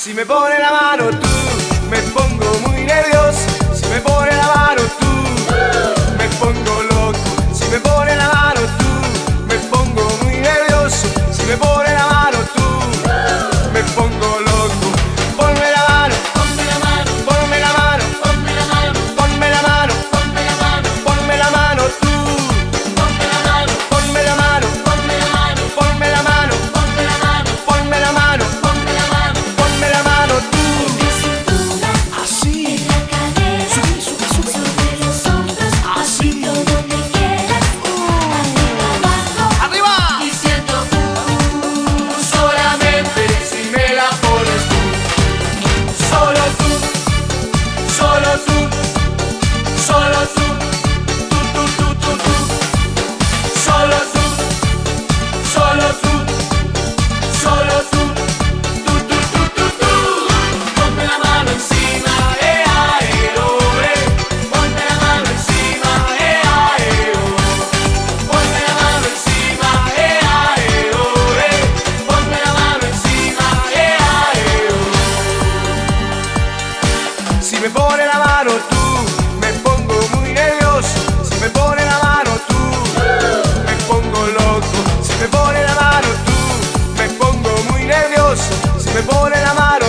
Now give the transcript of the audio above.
Si me pone la mano tú, me pongo muy nervioso. Si me pone la mano tú, me pongo loco. Si me pone la mano tú, me pongo muy nervioso. Si me pone la mano tú, me pongo loco. Ponme la mano, ponme la mano, ponme la mano, ponme la mano, ponme la mano, ponme la mano, ponme la mano tú. Ponme la mano, ponme la mano, ponme la mano, ponme la mano, ponme la mano, ponme la mano, ponme la mano, ponme la mano tú. Así, En la cadera, sobre los hombros, así donde quieras, arriba, abajo, arriba. diciendo Solamente si me la pones tú. Solo tú, solo tú, solo tú. Tú. Solo tú, solo tú, solo tú. Tú. Ponme la mano encima, ponme la mano encima, ponme la mano encima, ponme la mano encima, Si me pone la mano tú, me pongo muy nervioso. Si me pone la mano tú, me pongo loco. Si me pone la mano tú, me pongo muy nervioso. Si me pone la mano